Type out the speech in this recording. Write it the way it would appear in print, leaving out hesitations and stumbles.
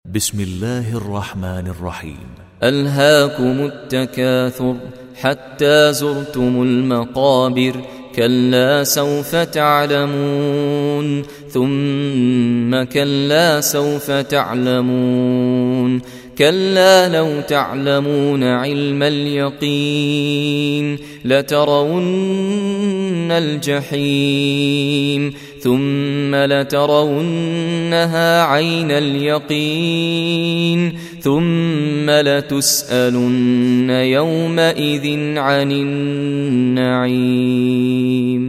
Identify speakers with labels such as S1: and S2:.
S1: بسم الله الرحمن الرحيم.
S2: ألهاكم التكاثر حتى زرتم المقابر، كلا سوف تعلمون ثم كلا سوف تعلمون، كلا لو تعلمون علم اليقين لترون الجحيم ثم لترونها عين اليقين ثم لتسألن يومئذ عن النعيم.